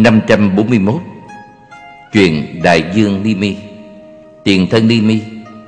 541. Chuyện Đại Dương Ni-mi, tiền thân Ni-mi.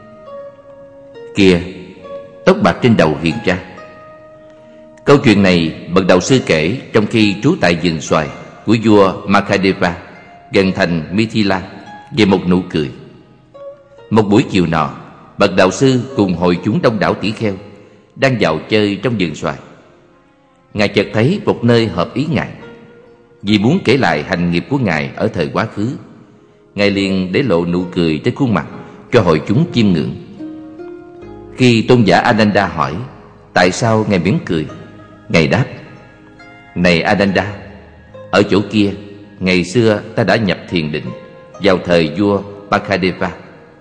Kìa, tóc bạc trên đầu hiện ra. Câu chuyện này bậc đạo sư kể trong khi trú tại vườn xoài của vua Makadeva gần thành Mithila về một nụ cười. Một buổi chiều nọ, bậc đạo sư cùng hội chúng đông đảo tỷ kheo đang dạo chơi trong vườn xoài. Ngài chợt thấy một nơi hợp ý Ngài. Vì muốn kể lại hành nghiệp của Ngài ở thời quá khứ, Ngài liền để lộ nụ cười trên khuôn mặt cho hội chúng chiêm ngưỡng. Khi tôn giả Ananda hỏi tại sao Ngài mỉm cười, Ngài đáp: Này Ananda, ở chỗ kia ngày xưa ta đã nhập thiền định vào thời vua Pakadeva.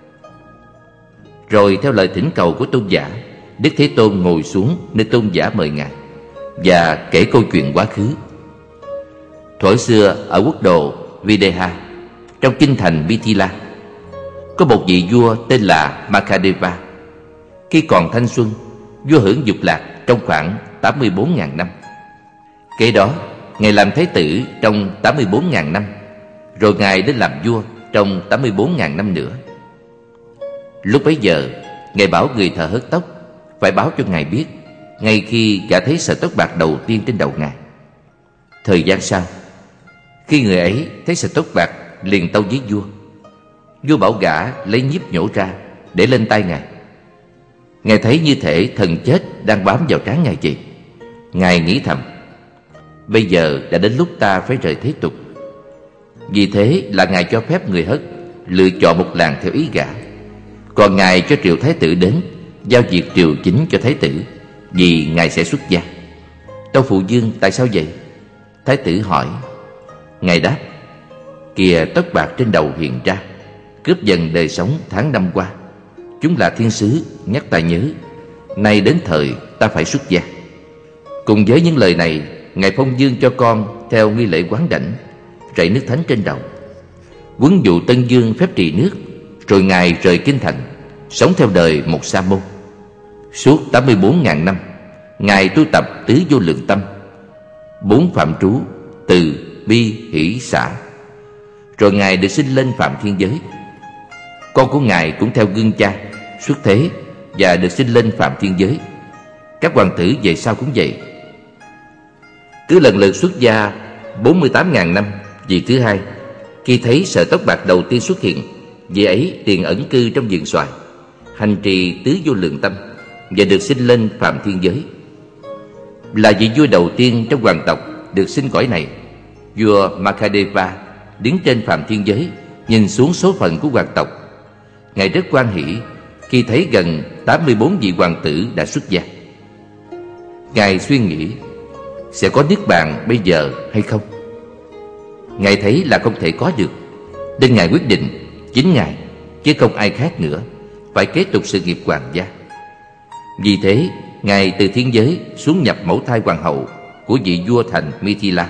Rồi theo lời thỉnh cầu của tôn giả, Đức Thế Tôn ngồi xuống nơi tôn giả mời Ngài và kể câu chuyện quá khứ. Thuở xưa ở quốc độ Videha, trong kinh thành Mithila, có một vị vua tên là Makadeva. Khi còn thanh xuân, vua hưởng dục lạc trong khoảng 84.000 năm. Kế đó, Ngài làm thái tử trong 84.000 năm, rồi Ngài đến làm vua trong 84.000 năm nữa. Lúc bấy giờ, Ngài bảo người thợ hớt tóc phải báo cho Ngài biết ngay khi gã thấy sợi tóc bạc đầu tiên trên đầu Ngài. Thời gian sau, khi người ấy thấy sợi tóc bạc, liền tâu với vua. Vua bảo gã lấy nhíp nhổ ra để lên tay Ngài. Ngài thấy như thể thần chết đang bám vào trán Ngài vậy. Ngài nghĩ thầm: bây giờ đã đến lúc ta phải rời thế tục. Vì thế là Ngài cho phép người hớt lựa chọn một làng theo ý gã, còn Ngài cho triều thái tử đến giao việc triều chính cho thái tử, vì Ngài sẽ xuất gia. Tâu phụ vương, tại sao vậy? Thái tử hỏi. Ngài đáp: Kìa, tóc bạc trên đầu hiện ra, cướp dần đời sống tháng năm qua. Chúng là thiên sứ nhắc ta nhớ, nay đến thời ta phải xuất gia. Cùng với những lời này, Ngài phong dương cho con theo nghi lễ quán đảnh, rảy nước thánh trên đầu, huấn dụ Tân Dương phép trì nước. Rồi Ngài rời kinh thành, sống theo đời một sa môn. Suốt 84.000 năm, Ngài tu tập tứ vô lượng tâm, 4 phạm trú: từ, bi, hỷ, xả. Rồi Ngài được sinh lên phạm thiên giới. Con của Ngài cũng theo gương cha xuất thế và được sinh lên phạm thiên giới. Các hoàng tử về sau cũng vậy. Cứ lần lượt xuất gia 48.000 năm, vị thứ hai, khi thấy sợi tóc bạc đầu tiên xuất hiện, vị ấy liền ẩn cư trong vườn xoài, hành trì tứ vô lượng tâm và được sinh lên phạm thiên giới. Là vị vua đầu tiên trong hoàng tộc được sinh cõi này, vua Makadeva đứng trên phạm thiên giới, nhìn xuống số phận của hoàng tộc. Ngài rất hoan hỷ khi thấy gần 84 vị hoàng tử đã xuất gia. Ngài suy nghĩ sẽ có niết bàn bây giờ hay không. Ngài thấy là không thể có được, nên Ngài quyết định chính Ngài, chứ không ai khác nữa, phải kế tục sự nghiệp hoàng gia. Vì thế, Ngài từ thiên giới xuống nhập mẫu thai hoàng hậu của vị vua thành Mithila.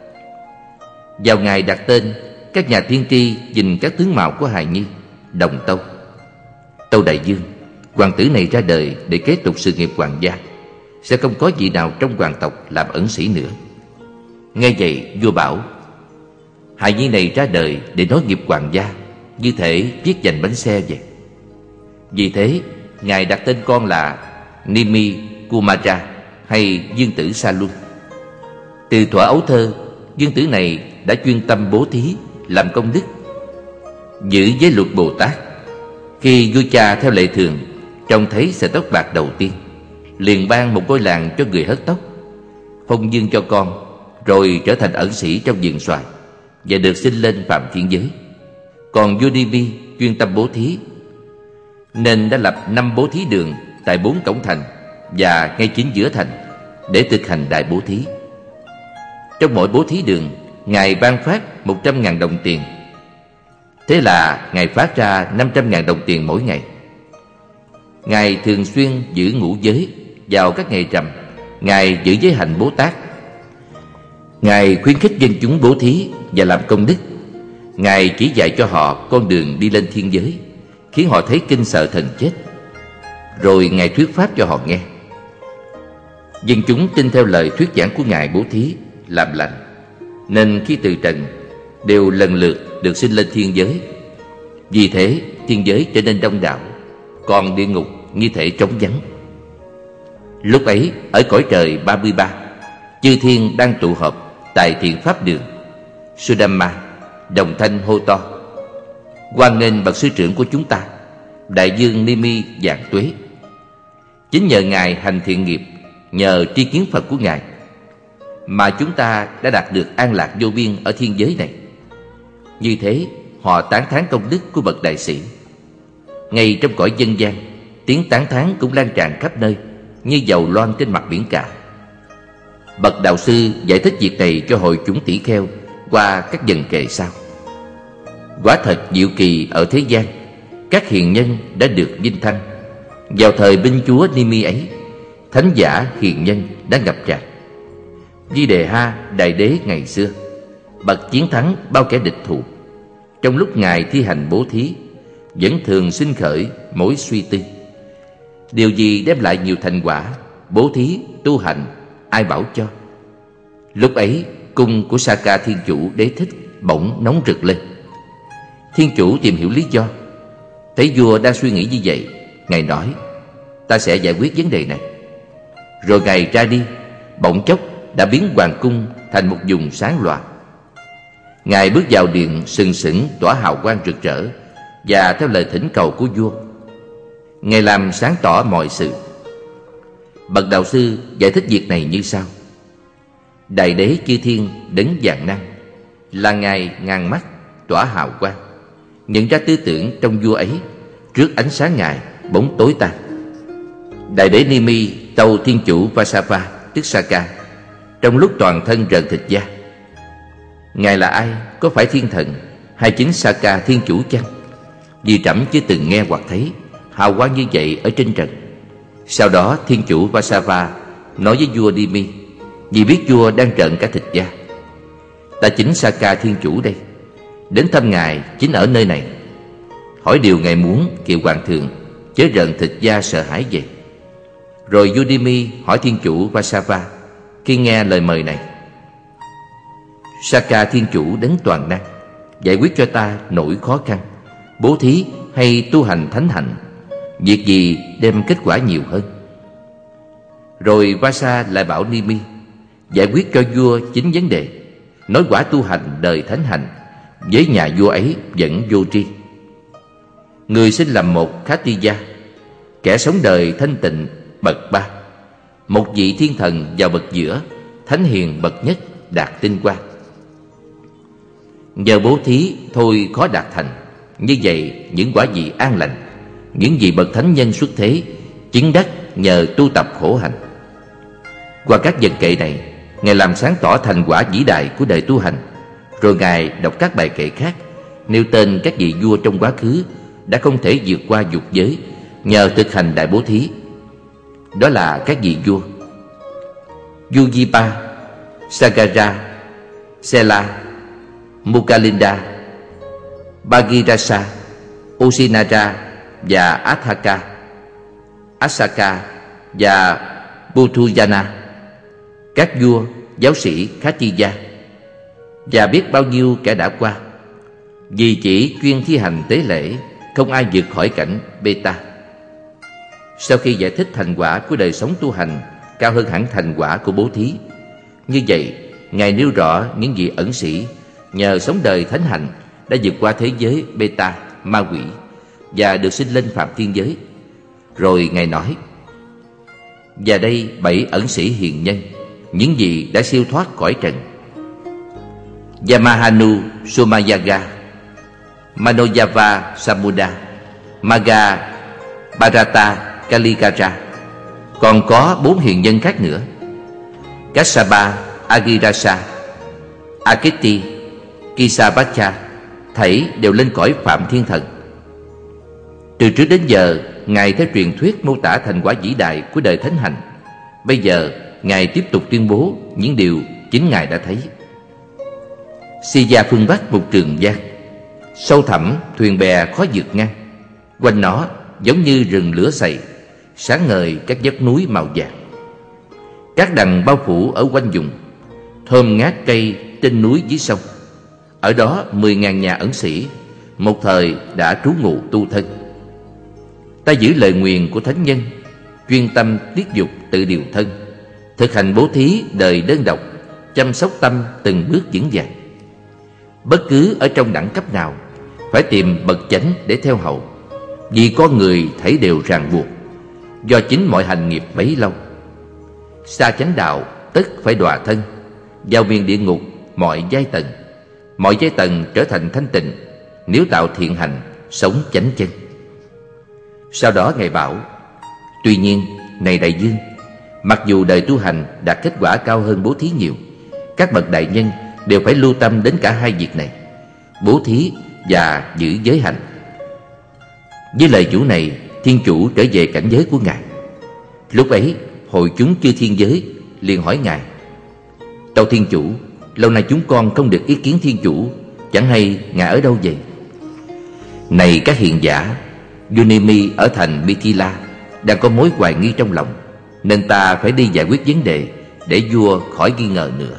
Vào ngày đặt tên, các nhà tiên tri nhìn các tướng mạo của hài nhi, đồng tâu: Tâu đại dương, hoàng tử này ra đời để kế tục sự nghiệp hoàng gia, sẽ không có vị nào trong hoàng tộc làm ẩn sĩ nữa. Nghe vậy, vua bảo: hài nhi này ra đời để nối nghiệp hoàng gia, như thể viết dành bánh xe vậy. Vì thế, Ngài đặt tên con là Nimi Kumara, hay Dương tử Sa Luân. Từ thuở ấu thơ, Dương tử này đã chuyên tâm bố thí, làm công đức, giữ giới luật Bồ Tát. Khi vua cha theo lệ thường trông thấy sợi tóc bạc đầu tiên, liền ban một ngôi làng cho người hớt tóc, phong dương cho con, rồi trở thành ẩn sĩ trong vườn xoài và được sinh lên phạm thiên giới. Còn vua Nimi chuyên tâm bố thí, nên đã lập 5 bố thí đường tại 4 cổng thành và ngay chính giữa thành để thực hành đại bố thí. Trong mỗi bố thí đường, Ngài ban phát 100.000 đồng tiền. Thế là Ngài phát ra 500.000 đồng tiền mỗi ngày. Ngài thường xuyên giữ ngũ giới vào các ngày rằm. Ngài giữ giới hạnh Bố Tát. Ngài khuyến khích dân chúng bố thí và làm công đức. Ngài chỉ dạy cho họ con đường đi lên thiên giới, khiến họ thấy kinh sợ thần chết. Rồi Ngài thuyết pháp cho họ nghe. Dân chúng tin theo lời thuyết giảng của Ngài bố thí, làm lành, nên khi từ trần, đều lần lượt được sinh lên thiên giới. Vì thế thiên giới trở nên đông đảo, còn địa ngục như thể trống vắng. Lúc ấy ở cõi trời 33, chư thiên đang tụ họp tại thiện pháp đường. Sudama đồng thanh hô to: hoan nghênh bậc sư trưởng của chúng ta, đại dương Nimi vạn tuế. Chính nhờ ngài hành thiện nghiệp, nhờ tri kiến Phật của ngài mà chúng ta đã đạt được an lạc vô biên ở thiên giới này. Như thế họ tán thán công đức của bậc đại sĩ. Ngay trong cõi dân gian, tiếng tán thán cũng lan tràn khắp nơi như dầu loang trên mặt biển cả. Bậc đạo sư giải thích việc này cho hội chúng tỷ kheo qua các dần kệ sau. Quả thật diệu kỳ ở thế gian, các hiền nhân đã được vinh thăng. Vào thời binh chúa Nimi ấy, thánh giả hiền nhân đã ngập tràn. Di Đề Ha đại đế ngày xưa, bậc chiến thắng bao kẻ địch thù, trong lúc ngài thi hành bố thí, vẫn thường sinh khởi mối suy tư: điều gì đem lại nhiều thành quả, bố thí, tu hành, ai bảo cho? Lúc ấy cung của Saka Thiên Chủ Đế Thích bỗng nóng rực lên. Thiên chủ tìm hiểu lý do. Thấy vua đang suy nghĩ như vậy, ngài nói: ta sẽ giải quyết vấn đề này. Rồi ngài ra đi, bỗng chốc đã biến hoàng cung thành một vùng sáng loà. Ngài bước vào điện sừng sững tỏa hào quang rực rỡ, và theo lời thỉnh cầu của vua, ngài làm sáng tỏ mọi sự. Bậc đạo sư giải thích việc này như sau: đại đế chư thiên đấng vạn năng là ngài ngàn mắt tỏa hào quang, nhận ra tư tưởng trong vua ấy, trước ánh sáng ngài bỗng tối tan. Đại đế Nimi tâu thiên chủ Vasava tức Saka trong lúc toàn thân rợn thịt da: ngài là ai, có phải thiên thần hay chính Saka thiên chủ chăng? Vì trẫm chưa từng nghe hoặc thấy hào quang như vậy ở trên trần. Sau đó thiên chủ Vasava nói với vua Nimi, vì biết vua đang rợn cả thịt da: ta chính Saka thiên chủ đây, đến thăm ngài chính ở nơi này. Hỏi điều ngài muốn, kiều hoàng thượng, chớ rợn thịt da sợ hãi vậy. Rồi vua Nimi hỏi thiên chủ Vasava khi nghe lời mời này: Saka thiên chủ đấng toàn năng, giải quyết cho ta nỗi khó khăn, bố thí hay tu hành thánh hạnh, việc gì đem kết quả nhiều hơn? Rồi Vasa lại bảo Nimi giải quyết cho vua chính vấn đề, nói quả tu hành đời thánh hạnh với nhà vua ấy vẫn vô tri. Người sinh làm một Khatiya, kẻ sống đời thanh tịnh bậc ba, một vị thiên thần vào bậc giữa, thánh hiền bậc nhất đạt tinh quang. Nhờ bố thí thôi khó đạt thành. Như vậy những quả vị an lành, những vị bậc thánh nhân xuất thế chứng đắc nhờ tu tập khổ hạnh. Qua các dần kệ này, ngài làm sáng tỏ thành quả vĩ đại của đời tu hành. Rồi ngài đọc các bài kệ khác, nêu tên các vị vua trong quá khứ đã không thể vượt qua dục giới nhờ thực hành đại bố thí. Đó là các vị vua Yujipa, Sagara, Sela, Mukalinda, Bhagirasa, Usinara và Athaka, Asaka và Buthuyana, các vua, giáo sĩ Khatiya, và biết bao nhiêu kẻ đã qua. Vì chỉ chuyên thi hành tế lễ, không ai vượt khỏi cảnh beta. Sau khi giải thích thành quả của đời sống tu hành cao hơn hẳn thành quả của bố thí, như vậy ngài nêu rõ những vị ẩn sĩ nhờ sống đời thánh hạnh đã vượt qua thế giới beta ma quỷ và được sinh lên phạm thiên giới. Rồi ngài nói: và đây 7 ẩn sĩ hiền nhân, những vị đã siêu thoát cõi trần: Yamahanu Somayaga, Manoyava Samuda, Maga Bharata Kaligara. Còn có 4 hiền nhân khác nữa: Kassapa Agirasa, Akiti, Kisavacha, thảy đều lên cõi phạm thiên thần. Từ trước đến giờ, ngài theo truyền thuyết mô tả thành quả vĩ đại của đời thánh hạnh. Bây giờ ngài tiếp tục tuyên bố những điều chính ngài đã thấy. Siya phương Bắc một trường giang, sâu thẳm thuyền bè khó vượt ngang. Quanh nó giống như rừng lửa sậy, sáng ngời các vách núi màu vàng. Các đằng bao phủ ở quanh vùng, thơm ngát cây trên núi dưới sông. Ở đó 10.000 nhà ẩn sĩ một thời đã trú ngụ tu thân. Ta giữ lời nguyền của thánh nhân, chuyên tâm tiết dục tự điều thân, thực hành bố thí đời đơn độc, chăm sóc tâm từng bước vững vàng. Bất cứ ở trong đẳng cấp nào, phải tìm bậc chánh để theo hầu, vì con người thấy đều ràng buộc do chính mọi hành nghiệp bấy lâu. Xa chánh đạo tất phải đọa thân, vào miền địa ngục mọi giai tầng trở thành thanh tịnh nếu tạo thiện hành, sống chánh chân. Sau đó Ngài bảo: tuy nhiên, này đại dương, mặc dù đời tu hành đạt kết quả cao hơn bố thí nhiều, các bậc đại nhân đều phải lưu tâm đến cả hai việc này, bố thí và giữ giới hạnh. Với lời chủ này, Thiên Chủ trở về cảnh giới của Ngài. Lúc ấy, hội chúng chư thiên giới liền hỏi Ngài: tâu Thiên Chủ, lâu nay chúng con không được ý kiến Thiên Chủ, chẳng hay Ngài ở đâu vậy? Này các hiền giả, Yunimi ở thành Mithila đang có mối hoài nghi trong lòng, nên ta phải đi giải quyết vấn đề để vua khỏi nghi ngờ nữa.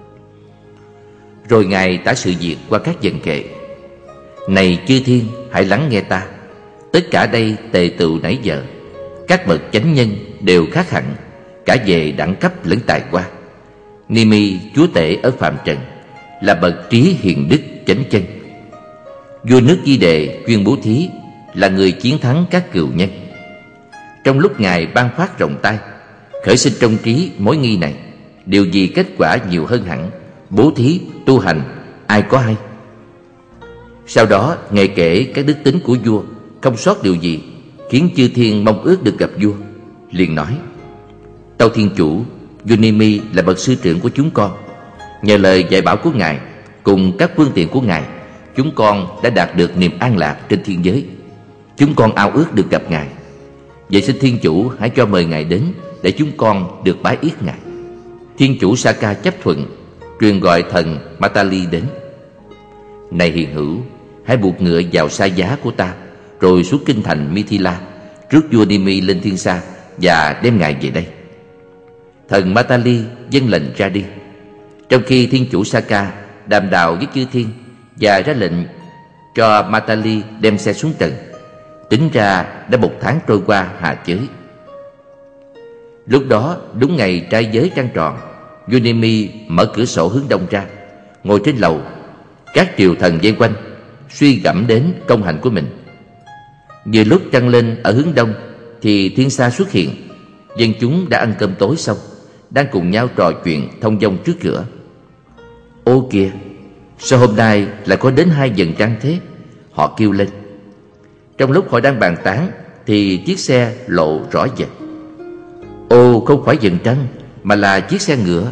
Rồi Ngài tả sự việc qua các dần kệ: này chư thiên, hãy lắng nghe ta. Tất cả đây tề tựu nãy giờ, các bậc chánh nhân đều khác hẳn, cả về đẳng cấp lẫn tài hoa. Nimi chúa tể ở phàm trần là bậc trí hiền đức chánh chân. Vua nước Di Đề chuyên bố thí, là người chiến thắng các cừu nhân. Trong lúc Ngài ban phát rộng tay, khởi sinh trong trí mối nghi này, điều gì kết quả nhiều hơn hẳn, bố thí, tu hành, ai có hay? Sau đó Ngài kể các đức tính của vua, không sót điều gì, khiến chư thiên mong ước được gặp vua. Liền nói: tâu Thiên Chủ, Yunimi là bậc sư trưởng của chúng con. Nhờ lời dạy bảo của Ngài cùng các phương tiện của Ngài, chúng con đã đạt được niềm an lạc trên thiên giới. Chúng con ao ước được gặp Ngài. Vậy xin Thiên Chủ hãy cho mời Ngài đến, để chúng con được bái yết Ngài. Thiên Chủ Saka chấp thuận, truyền gọi thần Matali đến. Này hiền hữu, hãy buộc ngựa vào xa giá của ta, rồi xuống kinh thành Mithila, rước vua Nimi lên thiên xa và đem Ngài về đây. Thần Matali vâng lệnh ra đi, trong khi Thiên Chủ Saka đàm đạo với chư thiên và ra lệnh cho Matali đem xe xuống trần. Tính ra đã 1 tháng trôi qua hà chới. Lúc đó đúng ngày trai giới trăng tròn, Yunimi mở cửa sổ hướng đông ra, ngồi trên lầu. Các triều thần vây quanh, suy gẫm đến công hạnh của mình. Vừa lúc trăng lên ở hướng đông, thì thiên sa xuất hiện. Dân chúng đã ăn cơm tối xong, đang cùng nhau trò chuyện thông dong trước cửa. Ô kìa, sao hôm nay lại có đến 2 vầng trăng thế? Họ kêu lên. Trong lúc họ đang bàn tán, thì chiếc xe lộ rõ rệt. Ô, không phải vầng trăng, mà là chiếc xe ngựa.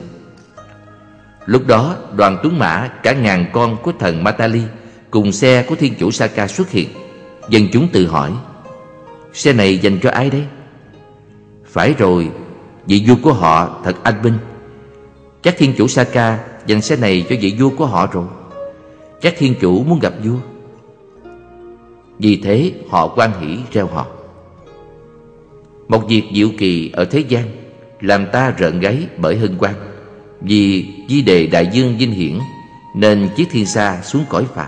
Lúc đó đoàn tuấn mã cả ngàn con của thần Matali cùng xe của Thiên Chủ Saka xuất hiện. Dân chúng tự hỏi: xe này dành cho ai đây? Phải rồi, vị vua của họ thật anh minh. Chắc Thiên Chủ Saka dành xe này cho vị vua của họ rồi. Chắc Thiên Chủ muốn gặp vua. Vì thế họ hoan hỉ reo hò. Một việc diệu kỳ ở thế gian, làm ta rợn gáy bởi hân hoan. Vì Di Đề đại dương vinh hiển, nên chiếc thiên sa xuống cõi phàm.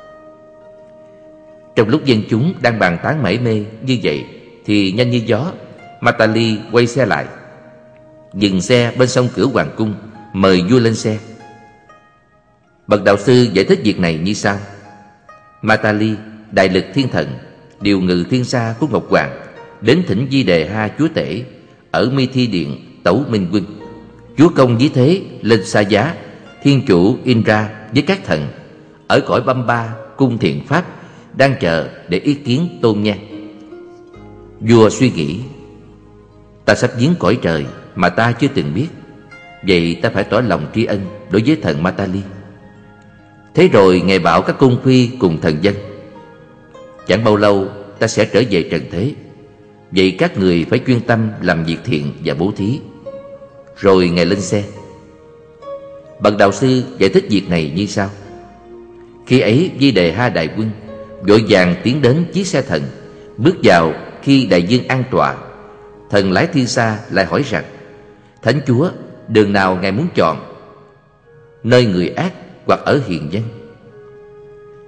Trong lúc dân chúng đang bàn tán mải mê như vậy, thì nhanh như gió, Matali quay xe lại, dừng xe bên sông cửa hoàng cung, mời vua lên xe. Bậc đạo sư giải thích việc này như sau: Matali, đại lực thiên thần, điều ngự thiên sa của Ngọc Hoàng, đến thỉnh Di Đề Ha chúa tể ở Mi Thi Điện tấu minh quân. Chúa công ví thế lên xa giá, Thiên Chủ Indra với các thần ở cõi Bamba cung thiện pháp đang chờ để ý kiến tôn nha. Vua suy nghĩ: ta sắp viếng cõi trời mà ta chưa từng biết, vậy ta phải tỏ lòng tri ân đối với thần Matali. Thế rồi Ngài bảo các cung phi cùng thần dân: chẳng bao lâu ta sẽ trở về trần thế, vậy các người phải chuyên tâm làm việc thiện và bố thí. Rồi Ngài lên xe. Bậc đạo sư giải thích việc này như sau: khi ấy Di Đề Ha đại quân vội vàng tiến đến chiếc xe thần, bước vào khi đại dương an tọa. Thần lái thiên sa lại hỏi rằng: Thánh Chúa, đường nào Ngài muốn chọn, nơi người ác hoặc ở hiền dân?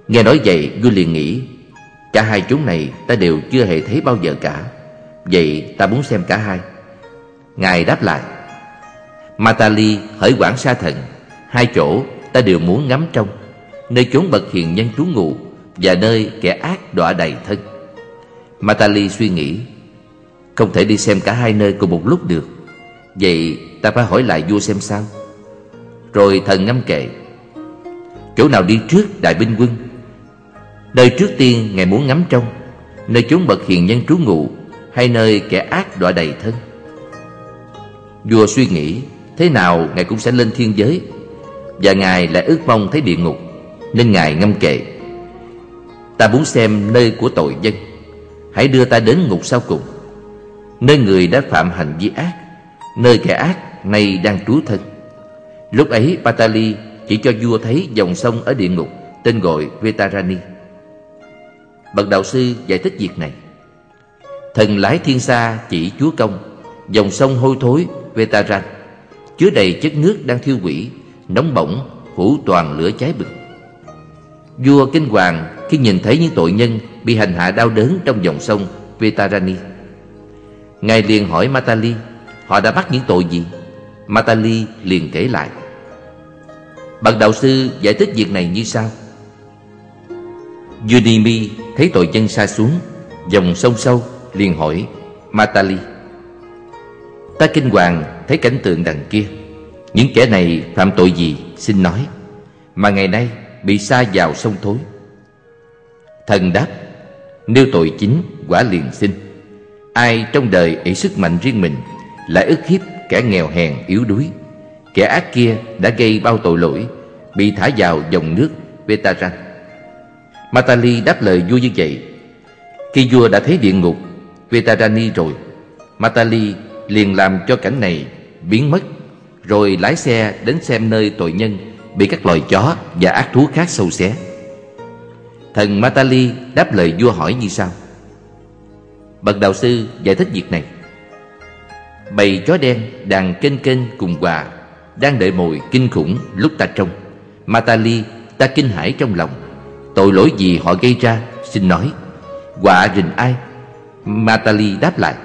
Nghe nói vậy, vua liền nghĩ, cả hai chúng này ta đều chưa hề thấy bao giờ cả, vậy ta muốn xem cả hai. Ngài đáp lại, Matali hỡi Quảng Sa Thần, hai chỗ ta đều muốn ngắm trông, nơi chốn bậc hiền nhân trú ngụ và nơi kẻ ác đọa đầy thân. Matali suy nghĩ, không thể đi xem cả hai nơi cùng một lúc được, vậy ta phải hỏi lại vua xem sao. Rồi thần ngâm kệ, chỗ nào đi trước đại binh quân, nơi trước tiên ngài muốn ngắm trông, nơi chốn bậc hiền nhân trú ngụ hay nơi kẻ ác đọa đầy thân? Vua suy nghĩ, thế nào ngài cũng sẽ lên thiên giới, và ngài lại ước mong thấy địa ngục, nên ngài ngâm kệ, ta muốn xem nơi của tội nhân, hãy đưa ta đến ngục sau cùng, nơi người đã phạm hành vi ác, nơi kẻ ác nay đang trú thân. Lúc ấy Patali chỉ cho vua thấy dòng sông ở địa ngục tên gọi Vetarani. Bậc đạo sư giải thích việc này. Thần lái thiên sa chỉ chúa công, dòng sông hôi thối Vetaran chứa đầy chất nước đang thiêu hủy, nóng bỏng, phủ toàn lửa cháy bừng. Vua kinh hoàng khi nhìn thấy những tội nhân bị hành hạ đau đớn trong dòng sông Vetarani. Ngài liền hỏi Matali, họ đã bắt những tội gì? Matali liền kể lại. Bậc đạo sư giải thích việc này như sau. Yunimi thấy tội nhân sa xuống dòng sông sâu, liền hỏi Matali, ta kinh hoàng thấy cảnh tượng đằng kia, những kẻ này phạm tội gì xin nói, mà ngày nay bị sa vào sông thối? Thần đáp, nêu tội chính quả liền xin. Ai trong đời ỷ sức mạnh riêng mình, lại ức hiếp kẻ nghèo hèn yếu đuối, kẻ ác kia đã gây bao tội lỗi, bị thả vào dòng nước Vetaran. Matali đáp lời vua như vậy. Khi vua đã thấy địa ngục Vetarani rồi, Matali liền làm cho cảnh này biến mất, rồi lái xe đến xem nơi tội nhân bị các loài chó và ác thú khác sâu xé. Thần Matali đáp lời vua hỏi như sau. Bậc đạo sư giải thích việc này. Bầy chó đen đàn kênh kênh cùng quà đang đợi mồi kinh khủng lúc ta trông. Matali, ta kinh hãi trong lòng. Tội lỗi gì họ gây ra xin nói, quạ rình ai? Matali đáp lại,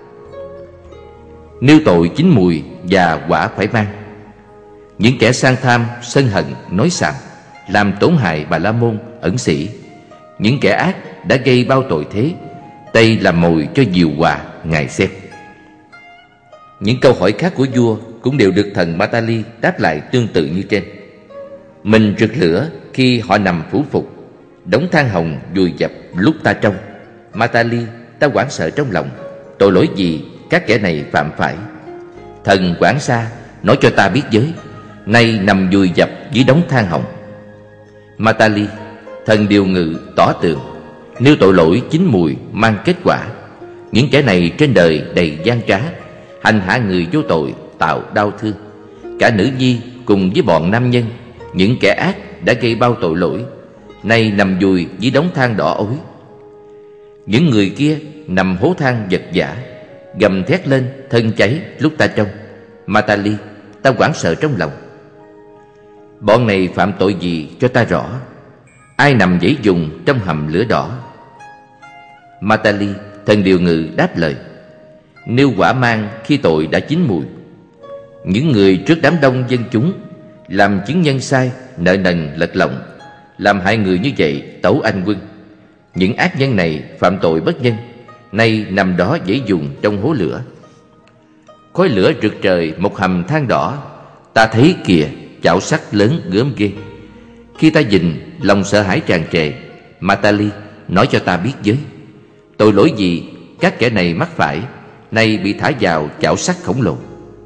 nêu tội chín mùi và quả phải mang. Những kẻ sang tham, sân hận, nói xàm, làm tổn hại Bà La Môn, ẩn sĩ. Những kẻ ác đã gây bao tội thế, đây là mồi cho diều họa, ngài xem. Những câu hỏi khác của vua cũng đều được thần Matali đáp lại tương tự như trên. Mình rực lửa khi họ nằm phủ phục, đống than hồng vùi dập lúc ta trông. Matali, ta hoảng sợ trong lòng, tội lỗi gì các kẻ này phạm phải? Thần Quảng Sa nói cho ta biết giới, nay nằm vùi dập dưới đống than hồng. Matali, thần điều ngự tỏ tường, nêu tội lỗi chín mùi mang kết quả. Những kẻ này trên đời đầy gian trá, hành hạ người vô tội, tạo đau thương. Cả nữ nhi cùng với bọn nam nhân, những kẻ ác đã gây bao tội lỗi, nay nằm vùi dưới đống than đỏ ối. Những người kia nằm hố than vật vã, gầm thét lên thân cháy lúc ta trông. Matali, ta hoảng sợ trong lòng. Bọn này phạm tội gì cho ta rõ, ai nằm dãy dùng trong hầm lửa đỏ? Matali, thần điều ngự đáp lời, nêu quả mang khi tội đã chín mùi. Những người trước đám đông dân chúng làm chứng nhân sai, nợ nần lật lọng, làm hại người như vậy tấu anh quân. Những ác nhân này phạm tội bất nhân, nay nằm đó dãy dùng trong hố lửa. Khói lửa rực trời một hầm than đỏ, ta thấy kìa chảo sắt lớn gớm ghê. Khi ta nhìn, lòng sợ hãi tràn trề. Matali, nói cho ta biết với, tội lỗi gì các kẻ này mắc phải, nay bị thả vào chảo sắt khổng lồ?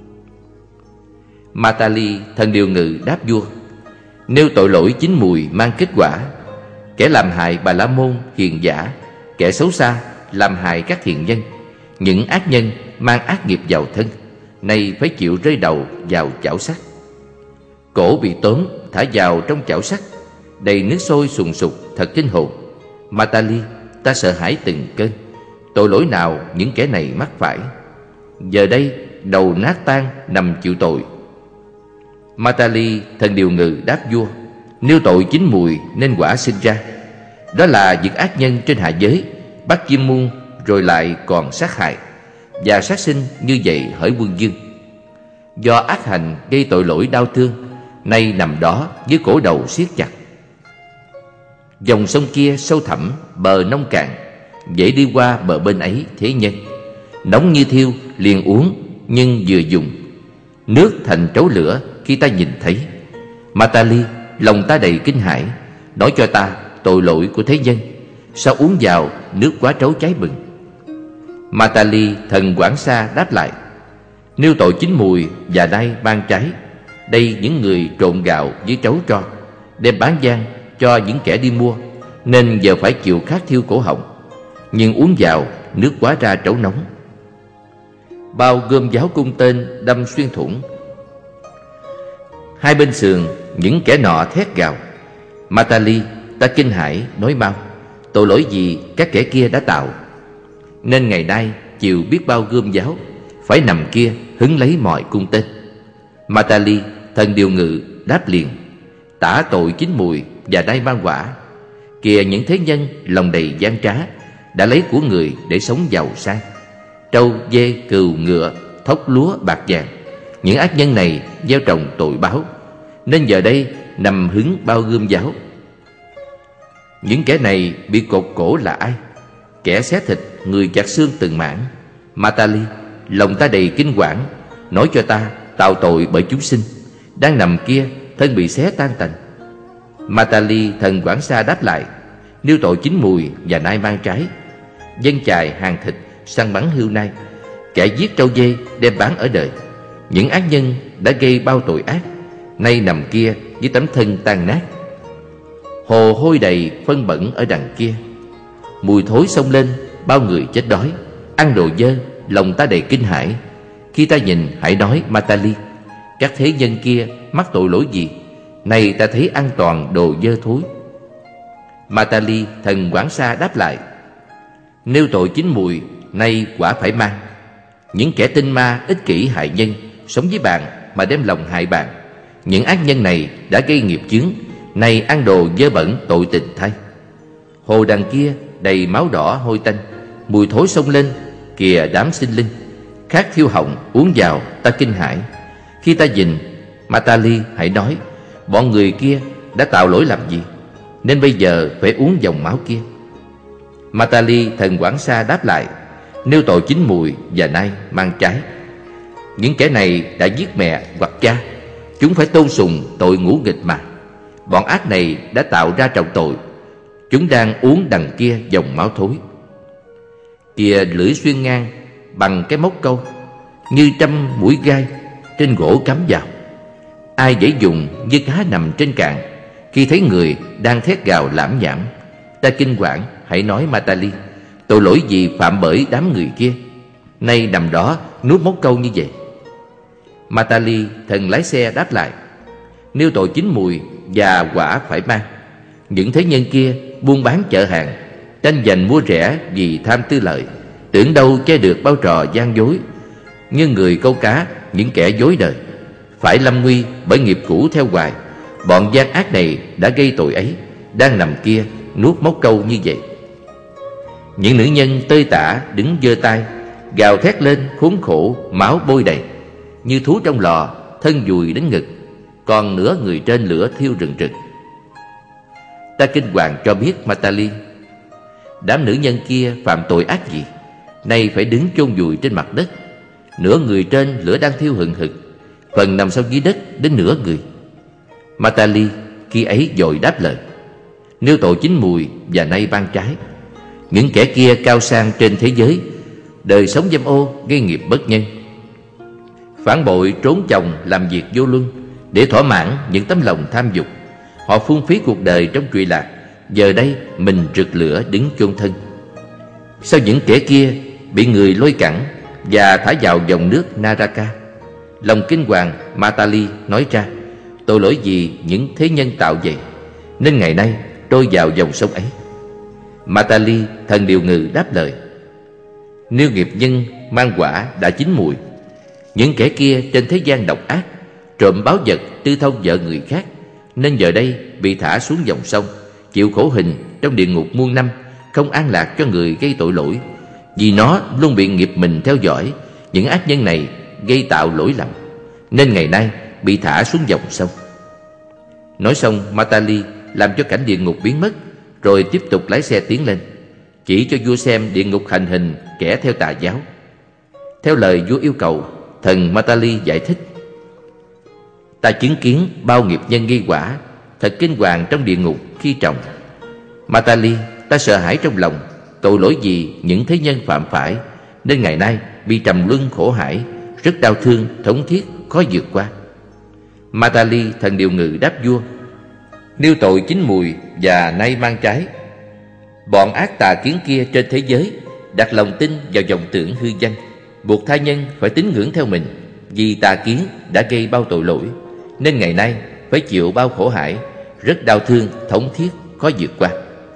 Matali, thần điều ngự đáp vua, nêu tội lỗi chín mùi mang kết quả. Kẻ làm hại Bà La Môn hiền giả, kẻ xấu xa làm hại các hiền nhân, những ác nhân mang ác nghiệp vào thân, nay phải chịu rơi đầu vào chảo sắt. Cổ bị tóm thả vào trong chảo sắt, đầy nước sôi sùng sục, thật kinh hồn. Matali, ta sợ hãi từng cơn. Tội lỗi nào những kẻ này mắc phải? Giờ đây đầu nát tan nằm chịu tội. Matali, thần điều ngự đáp vua, Nêu tội chín mùi nên quả sinh ra. Đó là những ác nhân trên hạ giới, bắt chim muôn rồi lại còn sát hại, và sát sinh như vậy hỡi quân vương. Do ác hành gây tội lỗi đau thương, nay nằm đó với cổ đầu siết chặt. Dòng sông kia sâu thẳm, bờ nông cạn, dễ đi qua bờ bên ấy thế nhân. Nóng như thiêu liền uống, nhưng vừa dùng, nước thành trấu lửa khi ta nhìn thấy. Matali, lòng ta đầy kinh hãi, nói cho ta tội lỗi của thế nhân, sao uống vào nước quá trấu cháy bừng. Matali thần Quảng Sa đáp lại: nêu tội chín mùi và nay mang trái. Đây những người trộn gạo với trấu tro, đem bán gian cho những kẻ đi mua, nên giờ phải chịu khát thiêu cổ họng. Nhưng uống vào nước quá ra trấu nóng. Bao gươm giáo cung tên đâm xuyên thủng. Hai bên sườn những kẻ nọ thét gào. Matali, ta kinh hãi nói mau, tội lỗi gì các kẻ kia đã tạo, nên ngày nay chịu biết bao gươm giáo, phải nằm kia hứng lấy mọi cung tên. Matali thần điều ngự đáp liền: tả tội chín mùi và đai ban quả. Kìa những thế nhân lòng đầy gian trá, đã lấy của người để sống giàu sang, trâu dê cừu ngựa, thóc lúa bạc vàng. Những ác nhân này gieo trồng tội báo, nên giờ đây nằm hứng bao gươm giáo. Những kẻ này bị cột cổ là ai? Kẻ xé thịt, người chặt xương từng mảng. Matali, lòng ta đầy kinh quản, nói cho ta tạo tội bởi chúng sinh, đang nằm kia thân bị xé tan tành. Matali thần Quảng Sa đáp lại: nêu tội chín mùi và nay mang trái. Dân chài hàng thịt, săn bắn hươu nai, kẻ giết trâu dê đem bán ở đời. Những ác nhân đã gây bao tội ác, nay nằm kia với tấm thân tan nát. Hồ hôi đầy phân bẩn ở đằng kia, mùi thối xông lên, bao người chết đói, ăn đồ dơ, lòng ta đầy kinh hãi. Khi ta nhìn hãy nói Matali, các thế nhân kia mắc tội lỗi gì, nay ta thấy ăn toàn đồ dơ thối. Matali thần Quảng Sa đáp lại: nêu tội chín mùi nay quả phải mang. Những kẻ tinh ma ích kỷ hại nhân, sống với bạn mà đem lòng hại bạn. Những ác nhân này đã gây nghiệp chướng, nay ăn đồ dơ bẩn tội tình thay. Hồ đằng kia đầy máu đỏ hôi tanh, mùi thối xông lên. Kìa đám sinh linh khát thiêu họng, uống vào ta kinh hãi. Khi ta nhìn, Matali hãy nói, bọn người kia đã tạo lỗi làm gì, nên bây giờ phải uống dòng máu kia. Matali thần Quảng Sa đáp lại: nêu tội chín mùi và nay mang trái. Những kẻ này đã giết mẹ hoặc cha, chúng phải tôn sùng tội ngũ nghịch mà. Bọn ác này đã tạo ra trọng tội, chúng đang uống đằng kia dòng máu thối. Kìa lưỡi xuyên ngang bằng cái móc câu, như trăm mũi gai trên gỗ cắm vào. Ai dễ dùng như cá nằm trên cạn, khi thấy người đang thét gào lảm nhảm. Ta kinh quản hãy nói Matali, tội lỗi gì phạm bởi đám người kia, nay nằm đó nuốt móc câu như vậy. Matali thần lái xe đáp lại: nêu tội chín mùi và quả phải mang. Những thế nhân kia buôn bán chợ hàng, tranh giành mua rẻ vì tham tư lợi, tưởng đâu che được bao trò gian dối. Như người câu cá, những kẻ dối đời, phải lâm nguy bởi nghiệp cũ theo hoài. Bọn gian ác này đã gây tội ấy, đang nằm kia nuốt móc câu như vậy. Những nữ nhân tơi tả đứng giơ tay, gào thét lên khốn khổ, máu bôi đầy, như thú trong lò, thân dùi đến ngực, còn nửa người trên lửa thiêu rừng rực. Ta kinh hoàng cho biết Matali, đám nữ nhân kia phạm tội ác gì, nay phải đứng chôn vùi trên mặt đất. Nửa người trên lửa đang thiêu hừng hực, phần nằm sau dưới đất đến nửa người. Matali khi ấy vội đáp lời: nêu tội chín mùi và nay ban trái. Những kẻ kia cao sang trên thế giới, đời sống dâm ô gây nghiệp bất nhân, phản bội trốn chồng làm việc vô luân để thỏa mãn những tấm lòng tham dục. Họ phung phí cuộc đời trong trụy lạc, giờ đây mình rực lửa đứng chôn thân. Sao những kẻ kia bị người lôi cẳng và thả vào dòng nước Naraka? Lòng kinh hoàng Matali nói ra: tội lỗi gì những thế nhân tạo vậy, nên ngày nay trôi vào dòng sông ấy. Matali thần điều ngự đáp lời: nêu nghiệp nhân mang quả đã chín mùi. Những kẻ kia trên thế gian độc ác, trộm báu vật tư thông vợ người khác, nên giờ đây bị thả xuống dòng sông, chịu khổ hình trong địa ngục muôn năm, không an lạc cho người gây tội lỗi, vì nó luôn bị nghiệp mình theo dõi. Những ác nhân này gây tạo lỗi lầm, nên ngày nay bị thả xuống dòng sông. Nói xong, Matali làm cho cảnh địa ngục biến mất, rồi tiếp tục lái xe tiến lên, chỉ cho vua xem địa ngục hành hình kẻ theo tà giáo. Theo lời vua yêu cầu, thần Matali giải thích: ta chứng kiến bao nghiệp nhân gây quả, thật kinh hoàng trong địa ngục khi trồng. Matali, ta sợ hãi trong lòng, tội lỗi gì những thế nhân phạm phải, nên ngày nay bị trầm luân khổ hải, rất đau thương, thống thiết, khó vượt qua. Matali, thần điều ngự, đáp vua: nêu tội chín mùi và nay mang trái. Bọn ác tà kiến kia trên thế giới đặt lòng tin vào vọng tưởng hư danh, buộc tha nhân phải tín ngưỡng theo mình. Vì tà kiến đã gây bao tội lỗi, nên ngày nay phải chịu bao khổ hải, rất đau thương, thống thiết, khó vượt qua.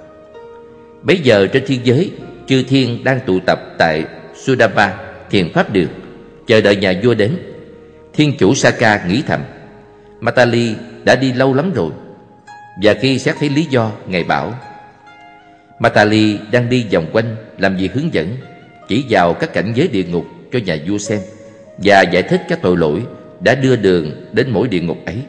Bấy giờ trên thiên giới, chư thiên đang tụ tập tại Sudama thiền pháp đường, chờ đợi nhà vua đến. Thiên chủ Saka nghĩ thầm: Matali đã đi lâu lắm rồi. Và khi xét thấy lý do, ngài bảo: Matali đang đi vòng quanh làm việc hướng dẫn, chỉ vào các cảnh giới địa ngục cho nhà vua xem, và giải thích các tội lỗi đã đưa đường đến mỗi địa ngục ấy.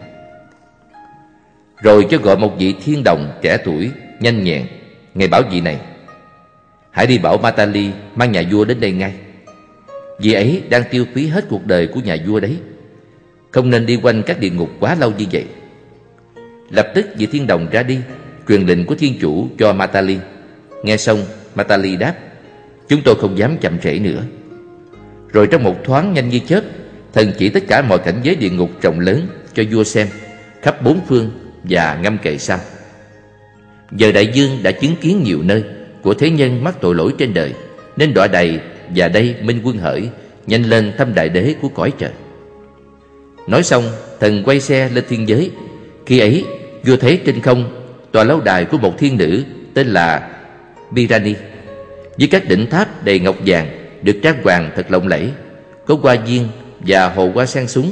Rồi cho gọi một vị thiên đồng trẻ tuổi, nhanh nhẹn. Ngài bảo vị này: hãy đi bảo Matali mang nhà vua đến đây ngay. Vị ấy đang tiêu phí hết cuộc đời của nhà vua đấy, không nên đi quanh các địa ngục quá lâu như vậy. Lập tức vị thiên đồng ra đi, truyền lệnh của thiên chủ cho Matali. Nghe xong, Matali đáp: chúng tôi không dám chậm trễ nữa. Rồi trong một thoáng nhanh như chớp, thần chỉ tất cả mọi cảnh giới địa ngục rộng lớn cho vua xem, khắp bốn phương, và ngâm kệ sau: giờ đại dương đã chứng kiến nhiều nơi của thế nhân mắc tội lỗi trên đời, nên đọa đầy và đây minh quân hỡi, nhanh lên thăm đại đế của cõi trời. Nói xong, thần quay xe lên thiên giới. Khi ấy, vua thấy trên không tòa lâu đài của một thiên nữ tên là Birani, với các đỉnh tháp đầy ngọc vàng, được trang hoàng thật lộng lẫy, có hoa viên và hồ hoa sen súng,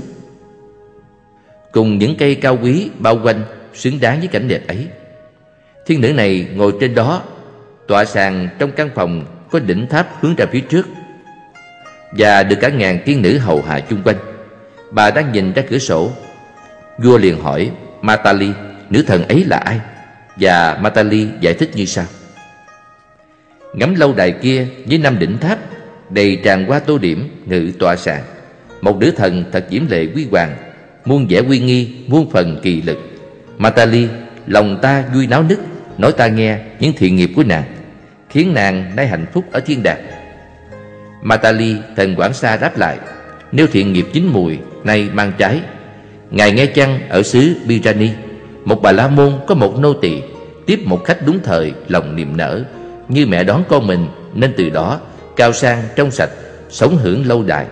cùng những cây cao quý bao quanh, xứng đáng với cảnh đẹp ấy. Thiên nữ này ngồi trên đó, tọa sàng trong căn phòng có đỉnh tháp hướng ra phía trước, và được cả ngàn tiên nữ hầu hạ chung quanh. Bà đang nhìn ra cửa sổ. Vua liền hỏi Matali nữ thần ấy là ai, và Matali giải thích như sau: ngắm lâu đài kia với 5 đỉnh tháp đầy tràn hoa tô điểm ngự tọa sàng, một nữ thần thật diễm lệ quý hoàng, muôn vẻ uy nghi, muôn phần kỳ lực. Matali, lòng ta vui náo nức, nói ta nghe những thiện nghiệp của nàng, khiến nàng nay hạnh phúc ở thiên đàng. Matali, thần quản xa, đáp lại: nếu thiện nghiệp chín mùi nay mang trái. Ngài nghe chăng ở xứ Birani, một bà la môn có một nô tỳ tiếp một khách đúng thời, lòng niềm nở như mẹ đón con mình, nên từ đó cao sang trong sạch, sống hưởng lâu đài.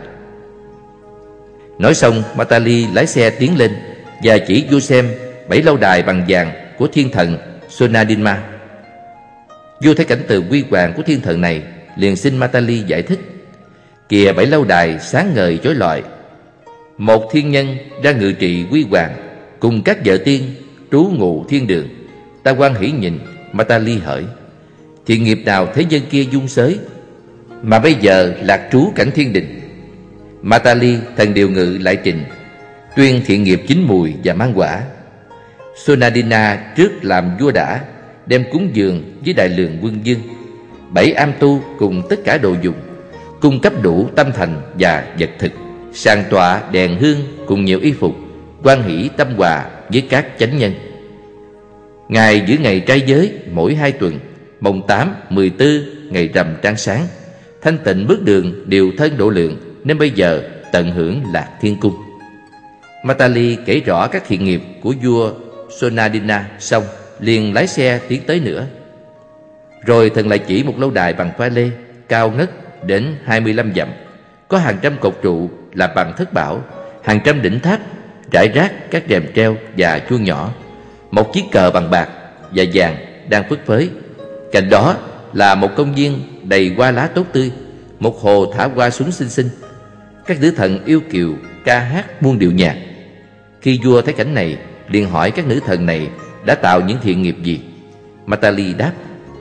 Nói xong, Matali lái xe tiến lên và chỉ vua xem 7 lâu đài bằng vàng của thiên thần Sonadinma. Vua thấy cảnh tượng huy hoàng của thiên thần này, liền xin Matali giải thích: kìa 7 lâu đài sáng ngời chói lọi, một thiên nhân đang ngự trị huy hoàng, cùng các vợ tiên trú ngụ thiên đường. Ta hoan hỷ nhìn. Matali hỏi: thiện nghiệp nào thế nhân kia dung xới, mà bây giờ lạc trú cảnh thiên đình? Matali, thần điều ngự, lại trình tuyên thiện nghiệp chín mùi và mang quả. Sonadina trước làm vua đã, đem cúng dường với đại lượng quân dương, 7 am tu cùng tất cả đồ dùng, cung cấp đủ tâm thành và vật thực, sàng tọa đèn hương cùng nhiều y phục, hoan hỷ tâm hòa với các chánh nhân. Ngài giữ ngày trai giới mỗi 2 tuần, mồng 8, 14 ngày rằm trăng sáng, thanh tịnh bước đường điều thân độ lượng, nên bây giờ tận hưởng lạc thiên cung. Matali kể rõ các thiện nghiệp của vua Sonadina xong, liền lái xe tiến tới nữa. Rồi thần lại chỉ một lâu đài bằng pha lê, cao ngất đến 25 dặm, có hàng trăm cột trụ làm bằng thất bảo, hàng trăm đỉnh tháp rải rác các rèm treo và chuông nhỏ, một chiếc cờ bằng bạc và vàng đang phất phới. Cạnh đó là một công viên đầy hoa lá tốt tươi, một hồ thả hoa xuống xinh xinh. Các nữ thần yêu kiều ca hát muôn điệu nhạc. Khi vua thấy cảnh này, liền hỏi các nữ thần này đã tạo những thiện nghiệp gì. Matali đáp: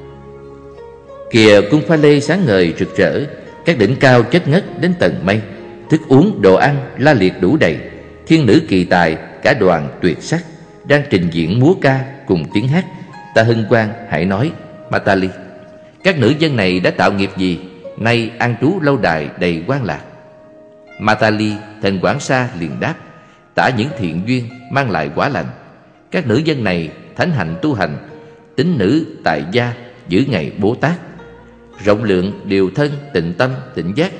Kìa cung pha lê sáng ngời rực rỡ, các đỉnh cao chất ngất đến tầng mây, thức uống đồ ăn la liệt đủ đầy, thiên nữ kỳ tài cả đoàn tuyệt sắc đang trình diễn múa ca cùng tiếng hát. Ta hân hoan hãy nói. Matali: Các nữ dân này đã tạo nghiệp gì, nay an trú lâu đài đầy quan lạc? Matali thần quản sa liền đáp: Tả những thiện duyên mang lại quả lành. Các nữ dân này thánh hạnh tu hành, tính nữ tại gia giữ ngày Bố Tát, rộng lượng điều thân tịnh tâm tịnh giác,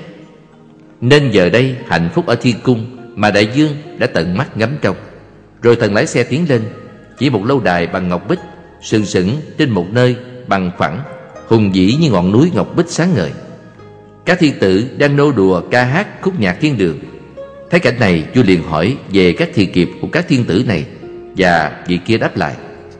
nên giờ đây hạnh phúc ở thiên cung mà đại dương đã tận mắt ngắm trông. Rồi thần lái xe tiến lên, chỉ một lâu đài bằng ngọc bích sừng sững trên một nơi bằng phẳng, hùng vĩ như ngọn núi ngọc bích sáng ngời. Các thiên tử đang nô đùa ca hát khúc nhạc thiên đường. Thấy cảnh này, vua liền hỏi về các thiện nghiệp của các thiên tử này, và vị kia đáp lại: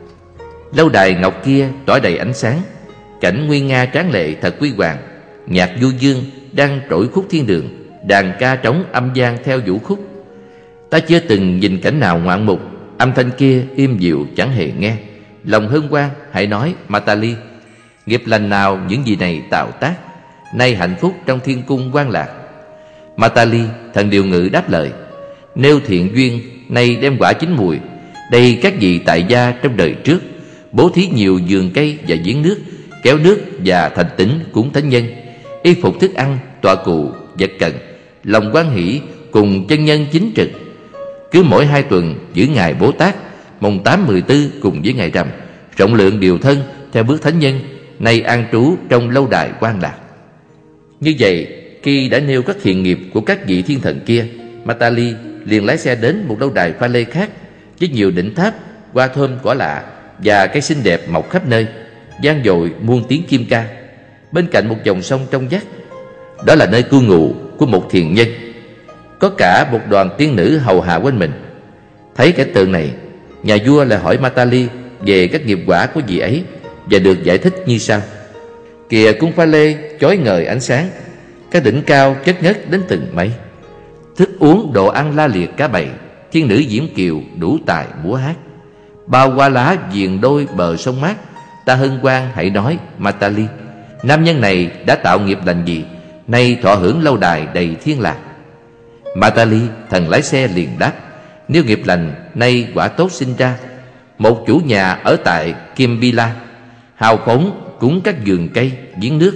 Lâu đài ngọc kia tỏa đầy ánh sáng, cảnh nguy nga tráng lệ thật quy hoàng. Nhạc du dương đang trỗi khúc thiên đường, đàn ca trống âm vang theo vũ khúc. Ta chưa từng nhìn cảnh nào ngoạn mục, âm thanh kia im dịu chẳng hề nghe. Lòng hân hoan hãy nói. Matali: Nghiệp lành nào những gì này tạo tác, nay hạnh phúc trong thiên cung quan lạc? Matali thần điều ngự đáp lời: Nêu thiện duyên nay đem quả chín mùi. Đây các vị tại gia trong đời trước bố thí nhiều vườn cây và giếng nước, kéo nước và thành tín cúng thánh nhân, y phục thức ăn, tọa cụ, vật cần, lòng hoan hỷ cùng chân nhân chính trực. Cứ mỗi 2 tuần giữ ngày Bố Tát, mùng 8, 14 cùng với ngày rằm, rộng lượng điều thân theo bước thánh nhân, nay an trú trong lâu đài quan lạc. Như vậy, khi đã nêu các thiện nghiệp của các vị thiên thần kia, Matali liền lái xe đến một lâu đài pha lê khác với nhiều đỉnh tháp, hoa thơm cỏ lạ và cây xinh đẹp mọc khắp nơi, vang dội muôn tiếng kim ca. Bên cạnh một dòng sông trong vắt, đó là nơi cư ngụ của một thiền nhân, có cả một đoàn tiên nữ hầu hạ quanh mình. Thấy cảnh tượng này, nhà vua lại hỏi Matali về các nghiệp quả của vị ấy, và được giải thích như sau: Kìa cung pha lê chói ngời ánh sáng, các đỉnh cao chất ngất đến từng mây, thức uống đồ ăn la liệt cá bầy, thiên nữ diễm kiều đủ tài múa hát. Bao hoa lá viền đôi bờ sông mát, ta hân hoan hãy nói. Matali: Nam nhân này đã tạo nghiệp lành gì, nay thọ hưởng lâu đài đầy thiên lạc? Matali thần lái xe liền đáp: Nếu nghiệp lành nay quả tốt sinh ra, một chủ nhà ở tại Kimbila, hào phóng cúng các vườn cây, giếng nước,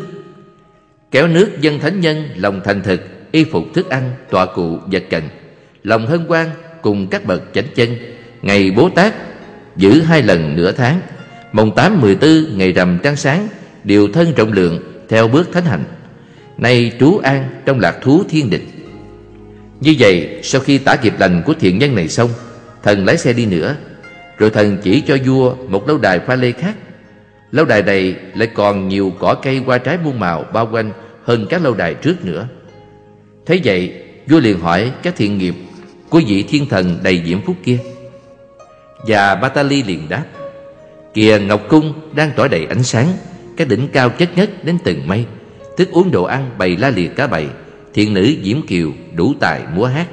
kéo nước dân thánh nhân lòng thành thực, y phục thức ăn, tọa cụ vật cần, lòng hân hoan cùng các bậc chánh chân, ngày Bố Tát giữ 2 lần nửa tháng, mùng 8, 14 ngày rằm trăng sáng, điều thân rộng lượng theo bước thánh hạnh, nay trú an trong lạc thú thiên định. Như vậy, sau khi tả nghiệp lành của thiện nhân này xong, thần lái xe đi nữa. Rồi thần chỉ cho vua một lâu đài pha lê khác. Lâu đài này lại còn nhiều cỏ cây hoa trái muôn màu bao quanh hơn các lâu đài trước nữa. Thế vậy, vua liền hỏi các thiện nghiệp của vị thiên thần đầy diễm phúc kia. Và Matali liền đáp: Kìa ngọc cung đang tỏa đầy ánh sáng, các đỉnh cao chất ngất đến từng mây, thức uống đồ ăn bày la liệt cá bầy, thiện nữ diễm kiều đủ tài múa hát.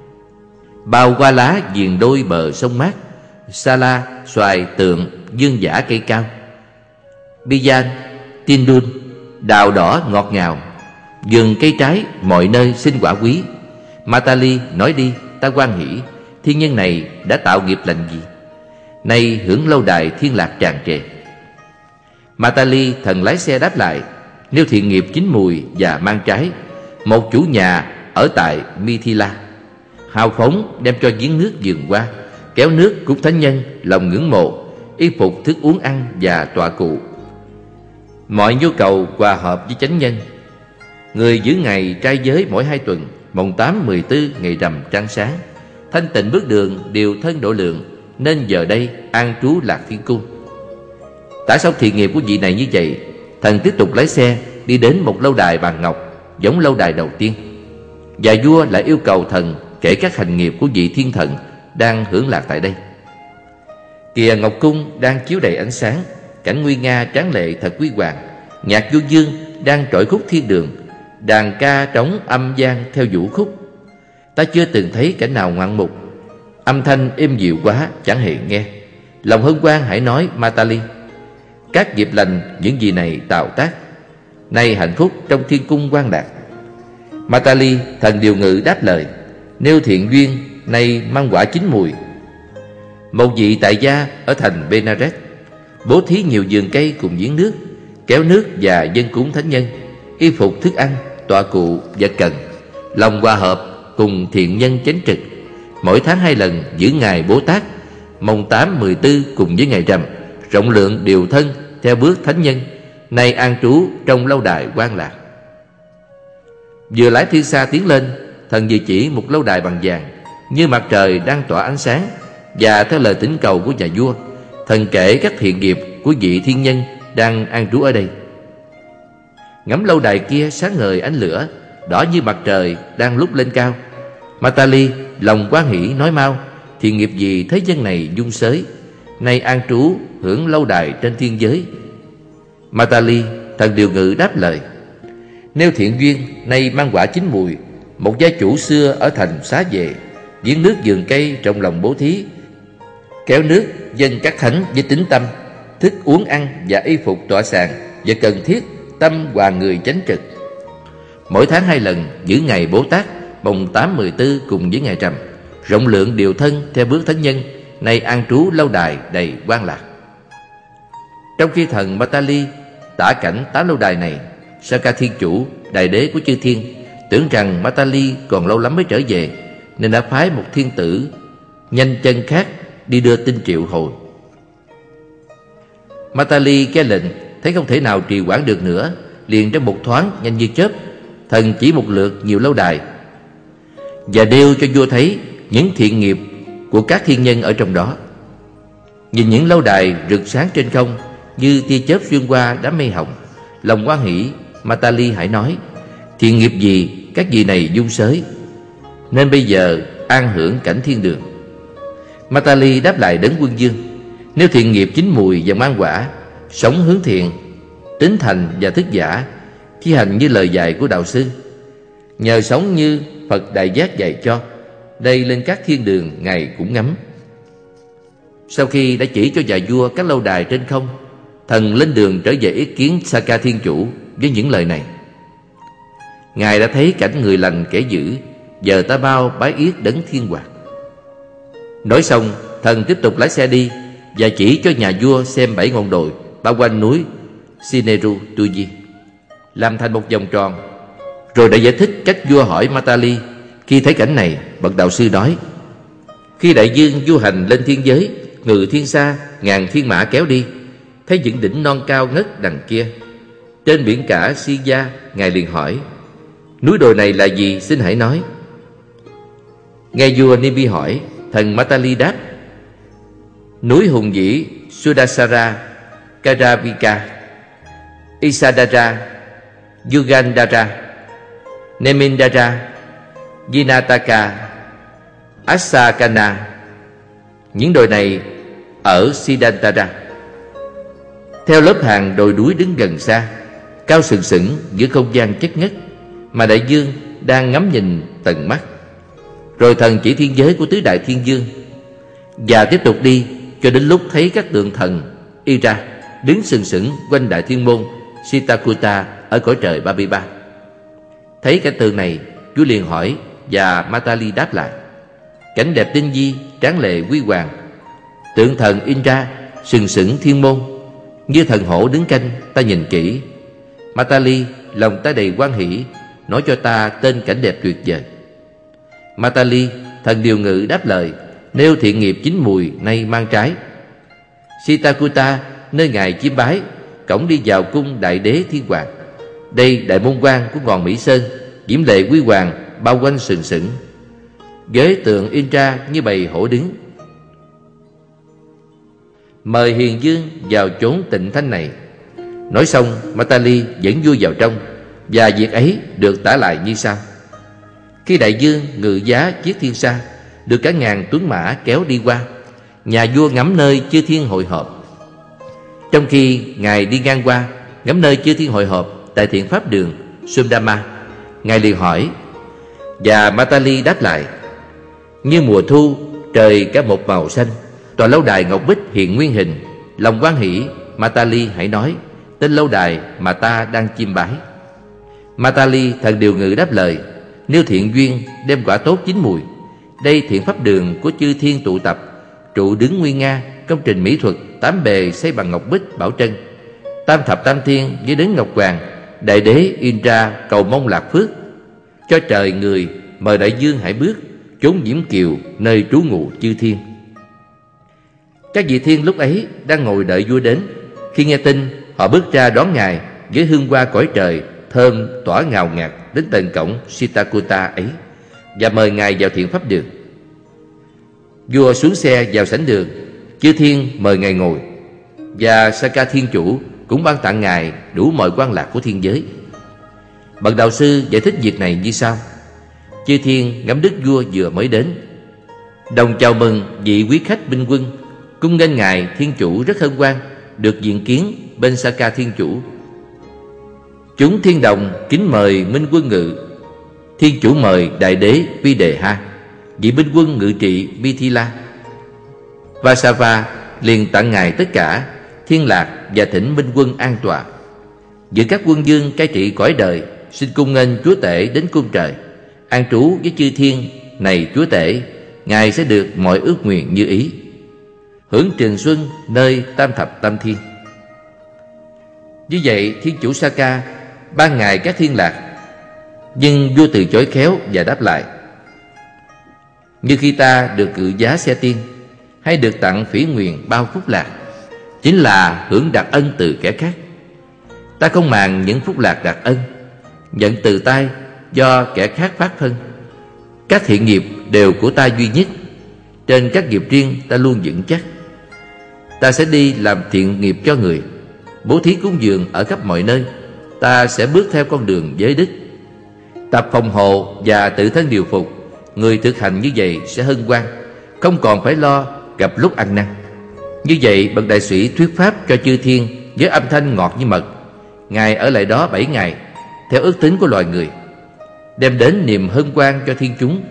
Bao hoa lá viền đôi bờ sông mát, sa la, xoài, tượng, dương giả cây cao, bijan, tindun, đào đỏ ngọt ngào, vườn cây trái mọi nơi sinh quả quý. Matali nói đi, ta hoan hỷ. Thiên nhân này đã tạo nghiệp lành gì, nay hưởng lâu đài thiên lạc tràn trề? Matali thần lái xe đáp lại: Nếu thiện nghiệp chín mùi và mang trái, một chủ nhà ở tại Mithila, hào phóng đem cho giếng nước vườn hoa, kéo nước cúng thánh nhân lòng ngưỡng mộ, y phục thức uống ăn và tọa cụ, mọi nhu cầu hòa hợp với chánh nhân. Người giữ ngày trai giới mỗi 2 tuần, mùng 8, 14 ngày rằm trăng sáng, thanh tịnh bước đường, điều thân độ lượng, nên giờ đây an trú lạc thiên cung. Tả xong thiện nghiệp của vị này như vậy, thần tiếp tục lái xe đi đến một lâu đài bằng ngọc giống lâu đài đầu tiên. Và vua lại yêu cầu thần kể các hành nghiệp của vị thiên thần đang hưởng lạc tại đây. Kìa ngọc cung đang chiếu đầy ánh sáng, cảnh nguy nga tráng lệ thật quý hoàng. Nhạc du dương đang trỗi khúc thiên đường, đàn ca trống âm vang theo vũ khúc. Ta chưa từng thấy cảnh nào ngoạn mục, Âm thanh êm dịu quá chẳng hề nghe. Lòng hân hoan hãy nói Matali. Các nghiệp lành những gì này tạo tác, nay hạnh phúc trong thiên cung quan lạc. Matali, thần điều ngự đáp lời: Nêu thiện duyên, nay mang quả chín mùi. Một vị tại gia ở thành Benares bố thí nhiều vườn cây cùng giếng nước, kéo nước và dâng cúng thánh nhân, y phục thức ăn, tọa cụ vật cần, lòng hòa hợp cùng thiện nhân chánh trực. Mỗi tháng 2 lần giữ ngày Bố Tát, mồng 8, 14 cùng với ngày rằm, rộng lượng điều thân theo bước thánh nhân, nay an trú trong lâu đài quan lạc. Vừa lái thiên xa tiến lên, thần vừa chỉ một lâu đài bằng vàng như mặt trời đang tỏa ánh sáng, và theo lời thỉnh cầu của nhà vua, thần kể các thiện nghiệp của vị thiên nhân đang an trú ở đây. Ngắm lâu đài kia sáng ngời ánh lửa, đỏ như mặt trời đang lúc lên cao. Matali lòng hoan hỷ nói mau: Thiện nghiệp gì thế gian này dung xới, nay an trú hưởng lâu đài trên thiên giới. Matali, thần điều ngự đáp lời: Nêu thiện duyên, nay mang quả chín mùi. Một gia chủ xưa ở thành xá về, giếng nước vườn cây trong lòng bố thí, kéo nước dâng các thánh với tín tâm, thức uống ăn và y phục tọa sàng và cần thiết, tâm hòa người chánh trực. Mỗi tháng 2 lần giữ ngày Bố Tát, mồng 8, 14 cùng với ngày rằm, rộng lượng điều thân theo bước thánh nhân, nay an trú lâu đài đầy quan lạc. Trong khi thần Matali tả cảnh 8 lâu đài này, Saka Thiên Chủ, đại đế của chư thiên, tưởng rằng Matali còn lâu lắm mới trở về, nên đã phái một thiên tử nhanh chân khác đi đưa tin triệu hồi. Matali nghe lệnh, thấy không thể nào trì hoãn được nữa, liền trong một thoáng nhanh như chớp, thần chỉ một lượt nhiều lâu đài và đeo cho vua thấy những thiện nghiệp của các thiên nhân ở trong đó. Nhìn những lâu đài rực sáng trên không như tia chớp xuyên qua đám mây hồng, lòng hoan hỷ, Matali hãy nói: Thiện nghiệp gì các vị này dung xới, nên bây giờ an hưởng cảnh thiên đường. Matali đáp lại Đấng Quân Dương: Nếu thiện nghiệp chín mùi và mang quả, sống hướng thiện, tín thành và thức giả, thi hành như lời dạy của đạo sư, nhờ sống như Phật Đại Giác dạy cho, đây lên các thiên đường Ngài cũng ngắm. Sau khi đã chỉ cho nhà vua các lâu đài trên không, thần lên đường trở về ý kiến Saka Thiên Chủ với những lời này: Ngài đã thấy cảnh người lành kẻ dữ, giờ ta bao bái yết Đấng Thiên Hoạt. Nói xong, thần tiếp tục lái xe đi và chỉ cho nhà vua xem 7 ngọn đồi bao quanh núi Sineru Tuji, làm thành một vòng tròn. Rồi đã giải thích cách vua hỏi Matali. Khi thấy cảnh này, bậc đạo sư nói: Khi đại dương du hành lên thiên giới, ngự thiên xa, ngàn thiên mã kéo đi, thấy những đỉnh non cao ngất đằng kia trên biển cả Siya, Ngài liền hỏi: Núi đồi này là gì, xin hãy nói. Nghe vua Nibi hỏi, thần Matali đáp: Núi hùng vĩ Sudasara, Karavika, Isadara, Yugandhara, Nemindara, Vinataka, Asakana. Những đồi này ở Siddhantara. Theo lớp hàng đồi núi đứng gần xa, cao sừng sững giữa không gian chất ngất, mà đại dương đang ngắm nhìn tận mắt. Rồi thần chỉ thiên giới của tứ đại thiên dương, và tiếp tục đi cho đến lúc thấy các tượng thần Ira đứng sừng sững quanh đại thiên môn Sitakuta ở cõi trời Babiba. Thấy cảnh tượng này, Chúa liền hỏi, và Matali đáp lại: Cảnh đẹp tinh vi, tráng lệ huy hoàng. Tượng thần Indra sừng sững thiên môn, như thần hổ đứng canh, ta nhìn kỹ. Matali, lòng ta đầy hoan hỷ, nói cho ta tên cảnh đẹp tuyệt vời. Matali, thần điều ngự đáp lời: Nêu thiện nghiệp chín mùi nay mang trái. Sitakuta, nơi ngài chiêm bái, cổng đi vào cung đại đế thiên hoàng. Đây đại môn quan của ngọn Mỹ Sơn, diễm lệ huy hoàng, bao quanh sừng sững. Ghế tượng Indra như bầy hổ đứng. Mời hiền dương vào chốn tịnh thánh này. Nói xong, Matali dẫn vua vào trong, và việc ấy được tả lại như sau: Khi đại dương ngự giá chiếc thiên sa, được cả ngàn tuấn mã kéo đi qua, nhà vua ngắm nơi chư thiên hội họp. Trong khi ngài đi ngang qua, ngắm nơi chư thiên hội họp tại thiện pháp đường Sumdama, ngài liền hỏi, và Matali đáp lại: Như mùa thu, trời cả một màu xanh. Tòa lâu đài ngọc bích hiện nguyên hình. Lòng hoan hỷ, Matali hãy nói tên lâu đài mà ta đang chiêm bái. Matali thần điều ngự đáp lời: nếu thiện duyên đem quả tốt chín mùi, đây thiện pháp đường của chư thiên tụ tập, trụ đứng nguy nga, công trình mỹ thuật tám bề xây bằng ngọc bích bảo trân. Tam thập tam thiên với đấng ngọc hoàng, đại đế Indra cầu mong lạc phước. Cho trời người mời đại dương hãy bước, chốn diễm kiều nơi trú ngụ chư thiên. Các vị thiên lúc ấy đang ngồi đợi vua đến. Khi nghe tin, họ bước ra đón ngài với hương hoa cõi trời thơm tỏa ngào ngạt đến tận cổng Sitakuta ấy, và mời ngài vào thiện pháp đường. Vua xuống xe vào sảnh đường, chư thiên mời ngài ngồi, và Saka thiên chủ cũng ban tặng ngài đủ mọi quan lạc của thiên giới. Bậc đạo sư giải thích việc này như sau: chư thiên ngắm đức vua vừa mới đến, đồng chào mừng vị quý khách binh quân, cung nghênh ngài thiên chủ rất hân hoan được diện kiến bên Saka thiên chủ. Chúng thiên đồng kính mời minh quân ngự. Thiên chủ mời đại đế Videha, vị binh quân ngự trị Mithila. Vasava liền tặng ngài tất cả thiên lạc và thỉnh minh quân an tọa. Giữa các quân vương cai trị cõi đời, xin cung nghênh chúa tể đến cung trời, an trú với chư thiên. Này chúa tể, ngài sẽ được mọi ước nguyện như ý, hưởng trường xuân nơi tam thập tam thiên. Như vậy thiên chủ Saka ban ngài các thiên lạc, nhưng vua từ chối khéo và đáp lại: như khi ta được cự giá xe tiên, hay được tặng phỉ nguyền bao phúc lạc, chính là hưởng đặc ân từ kẻ khác. Ta không màng những phúc lạc đặc ân, nhận từ tay do kẻ khác phát thân. Các thiện nghiệp đều của ta duy nhất, trên các nghiệp riêng ta luôn vững chắc. Ta sẽ đi làm thiện nghiệp cho người, bố thí cúng dường ở khắp mọi nơi. Ta sẽ bước theo con đường giới đức, tập phòng hộ và tự thân điều phục. Người thực hành như vậy sẽ hân hoan, không còn phải lo gặp lúc ăn năn. Như vậy bậc đại sĩ thuyết pháp cho chư thiên với âm thanh ngọt như mật. Ngài ở lại đó 7 ngày theo ước tính của loài người, đem đến niềm hân hoan cho thiên chúng.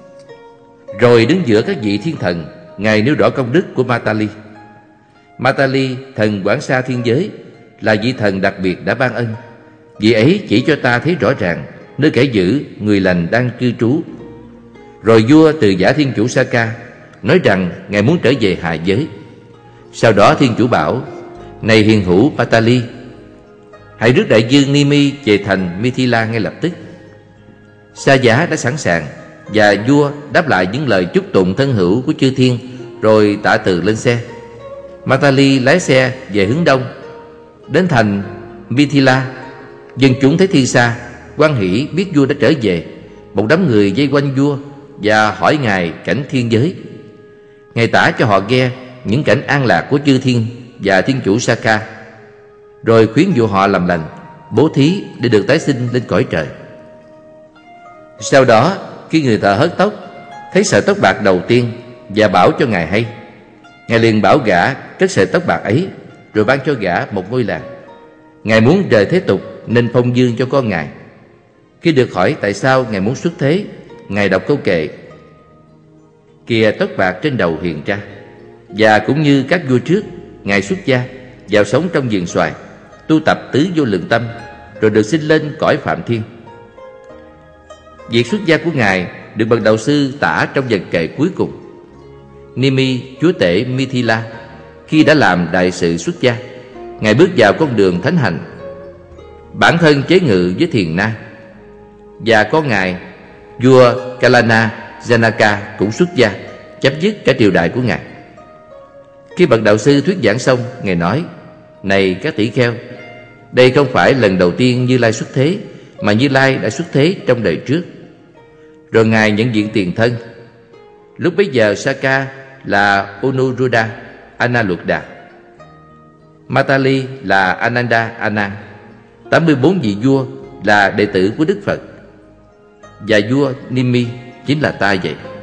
Rồi đứng giữa các vị thiên thần, ngài nêu rõ công đức của Matali. Matali, thần quản xa thiên giới, là vị thần đặc biệt đã ban ân. Vị ấy chỉ cho ta thấy rõ ràng nơi kẻ dữ, người lành đang cư trú. Rồi vua từ giả thiên chủ Saka nói rằng ngài muốn trở về hạ giới. Sau đó thiên chủ bảo: này hiền hữu Matali, hãy rước đại dương Nimi về thành Mithila ngay lập tức. Sa giá đã sẵn sàng, và vua đáp lại những lời chúc tụng thân hữu của chư thiên, rồi tạ từ lên xe. Matali lái xe về hướng đông, đến thành Mithila. Dân chúng thấy thiên xa, hoan hỷ biết vua đã trở về. Một đám người vây quanh vua và hỏi ngài cảnh thiên giới. Ngài tả cho họ nghe những cảnh an lạc của chư thiên và thiên chủ Saka, rồi khuyến dụ họ làm lành, bố thí để được tái sinh lên cõi trời. Sau đó, khi người thợ hớt tóc thấy sợi tóc bạc đầu tiên và bảo cho ngài hay, ngài liền bảo gã cất sợi tóc bạc ấy, rồi ban cho gã một ngôi làng. Ngài muốn rời thế tục nên phong dương cho con ngài. Khi được hỏi tại sao ngài muốn xuất thế, ngài đọc câu kệ: kìa tóc bạc trên đầu hiền tra. Và cũng như các vua trước, ngài xuất gia vào sống trong vườn xoài, tu tập tứ vô lượng tâm, rồi được sinh lên cõi phạm thiên. Việc xuất gia của ngài được bậc đạo sư tả trong vần kệ cuối cùng. Nimi, chúa tể Mithila, khi đã làm đại sự xuất gia, ngài bước vào con đường thánh hành, bản thân chế ngự với thiền na. Và con ngài vua Kalana Janaka cũng xuất gia, chấm dứt cả triều đại của ngài. Khi bậc đạo sư thuyết giảng xong, ngài nói: này các tỷ kheo, đây không phải lần đầu tiên Như Lai xuất thế, mà Như Lai đã xuất thế trong đời trước. Rồi ngài nhận diện tiền thân. Lúc bấy giờ Saka là Anuruddha Analuddha, Matali là Ananda Anand, 84 vị vua là đệ tử của Đức Phật, và vua Nimi chính là ta vậy.